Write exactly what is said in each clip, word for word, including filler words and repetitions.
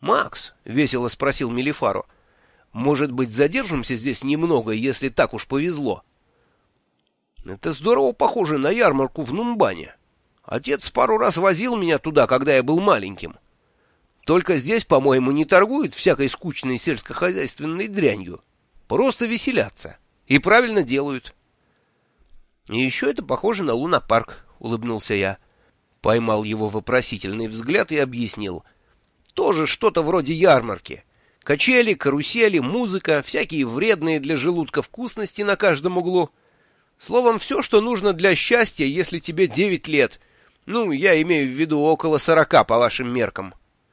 «Макс», — весело спросил Мелифаро, — «может быть, задержимся здесь немного, если так уж повезло?» «Это здорово похоже на ярмарку в Нумбане. Отец пару раз возил меня туда, когда я был маленьким. Только здесь, по-моему, не торгуют всякой скучной сельскохозяйственной дрянью. Просто веселятся. И правильно делают». «И еще это похоже на лунопарк», — улыбнулся я. Поймал его вопросительный взгляд и объяснил. «Тоже что-то вроде ярмарки. Качели, карусели, музыка, всякие вредные для желудка вкусности на каждом углу. Словом, все, что нужно для счастья, если тебе девять лет. Ну, я имею в виду около сорока по вашим меркам».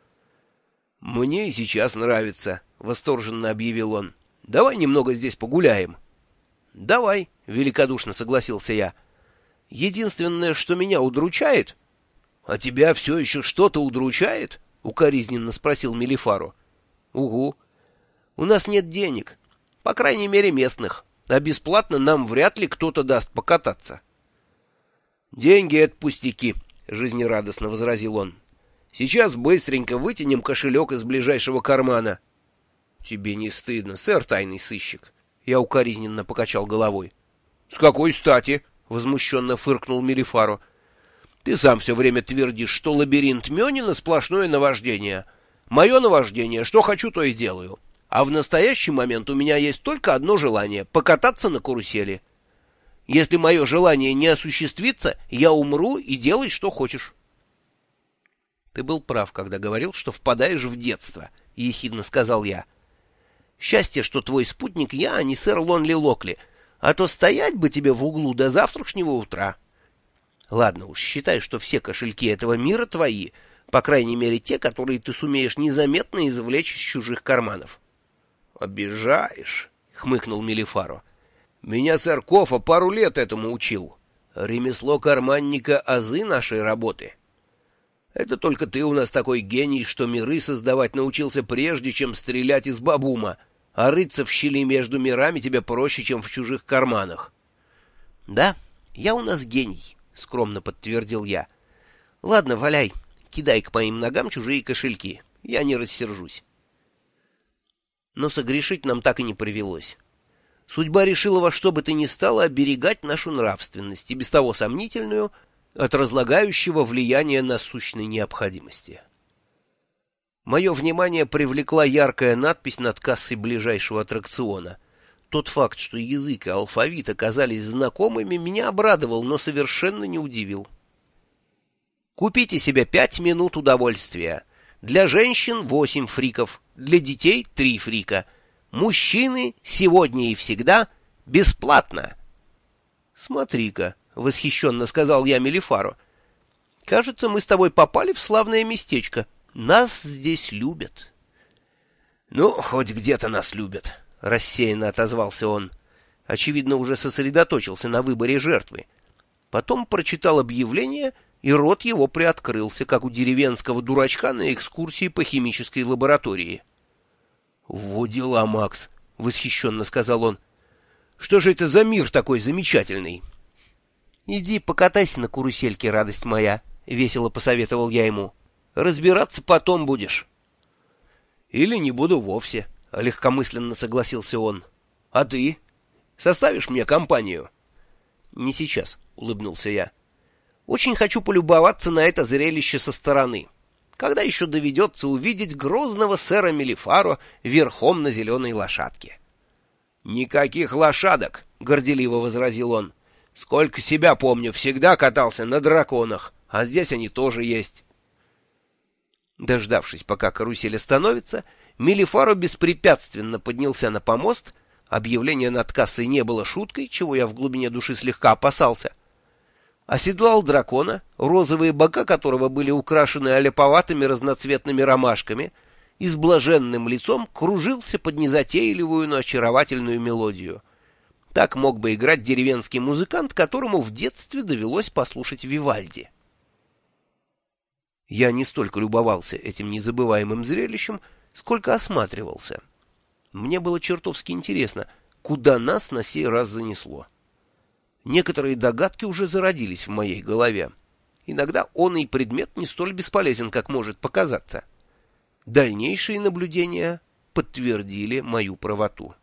«Мне и сейчас нравится», — восторженно объявил он. «Давай немного здесь погуляем». «Давай», — великодушно согласился я. «Единственное, что меня удручает...» «А тебя все еще что-то удручает?» — укоризненно спросил Мелифаро. «Угу. У нас нет денег. По крайней мере, местных. А бесплатно нам вряд ли кто-то даст покататься». «Деньги — это пустяки», — жизнерадостно возразил он. «Сейчас быстренько вытянем кошелек из ближайшего кармана». «Тебе не стыдно, сэр тайный сыщик?» Я укоризненно покачал головой. «С какой стати?» — возмущенно фыркнул Мелифаро. «Ты сам все время твердишь, что лабиринт Мёнина — сплошное наваждение. Мое наваждение, что хочу, то и делаю. А в настоящий момент у меня есть только одно желание — покататься на карусели. Если мое желание не осуществится, я умру и делай, что хочешь». «Ты был прав, когда говорил, что впадаешь в детство», — ехидно сказал я. «Счастье, что твой спутник я, а не сэр Лонли Локли, а то стоять бы тебе в углу до завтрашнего утра. Ладно уж, считай, что все кошельки этого мира твои, по крайней мере те, которые ты сумеешь незаметно извлечь из чужих карманов». «Обижаешь», — хмыкнул Мелифаро. «Меня сэр Кофа пару лет этому учил. Ремесло карманника — азы нашей работы. Это только ты у нас такой гений, что миры создавать научился прежде, чем стрелять из бабума, а рыться в щели между мирами тебе проще, чем в чужих карманах». «Да, я у нас гений», — скромно подтвердил я. «Ладно, валяй, кидай к моим ногам чужие кошельки, я не рассержусь». Но согрешить нам так и не привелось. Судьба решила во что бы то ни стало оберегать нашу нравственность, и без того сомнительную, от разлагающего влияния насущной необходимости. Мое внимание привлекла яркая надпись над кассой ближайшего аттракциона. Тот факт, что язык и алфавит оказались знакомыми, меня обрадовал, но совершенно не удивил. «Купите себе пять минут удовольствия. Для женщин восемь фриков, для детей три фрика. Мужчины сегодня и всегда бесплатно». «Смотри-ка», — восхищенно сказал я Мелифаро, — «кажется, мы с тобой попали в славное местечко. Нас здесь любят». «Ну, хоть где-то нас любят», — рассеянно отозвался он. Очевидно, уже сосредоточился на выборе жертвы. Потом прочитал объявление, и рот его приоткрылся, как у деревенского дурачка на экскурсии по химической лаборатории. «Во дела, Макс», — восхищенно сказал он. «Что же это за мир такой замечательный?» «Иди покатайся на карусельке, радость моя», — весело посоветовал я ему. «Разбираться потом будешь». «Или не буду вовсе», — легкомысленно согласился он. «А ты? Составишь мне компанию?» «Не сейчас», — улыбнулся я. «Очень хочу полюбоваться на это зрелище со стороны. Когда еще доведется увидеть грозного сэра Мелифаро верхом на зеленой лошадке?» «Никаких лошадок», — горделиво возразил он. «Сколько себя помню, всегда катался на драконах, а здесь они тоже есть». Дождавшись, пока карусель остановится, Мелифаро беспрепятственно поднялся на помост. Объявление над кассой не было шуткой, чего я в глубине души слегка опасался. Оседлал дракона, розовые бока которого были украшены аляповатыми разноцветными ромашками, и с блаженным лицом кружился под незатейливую, но очаровательную мелодию. Так мог бы играть деревенский музыкант, которому в детстве довелось послушать Вивальди. Я не столько любовался этим незабываемым зрелищем, сколько осматривался. Мне было чертовски интересно, куда нас на сей раз занесло. Некоторые догадки уже зародились в моей голове. Иногда он и предмет не столь бесполезен, как может показаться. Дальнейшие наблюдения подтвердили мою правоту.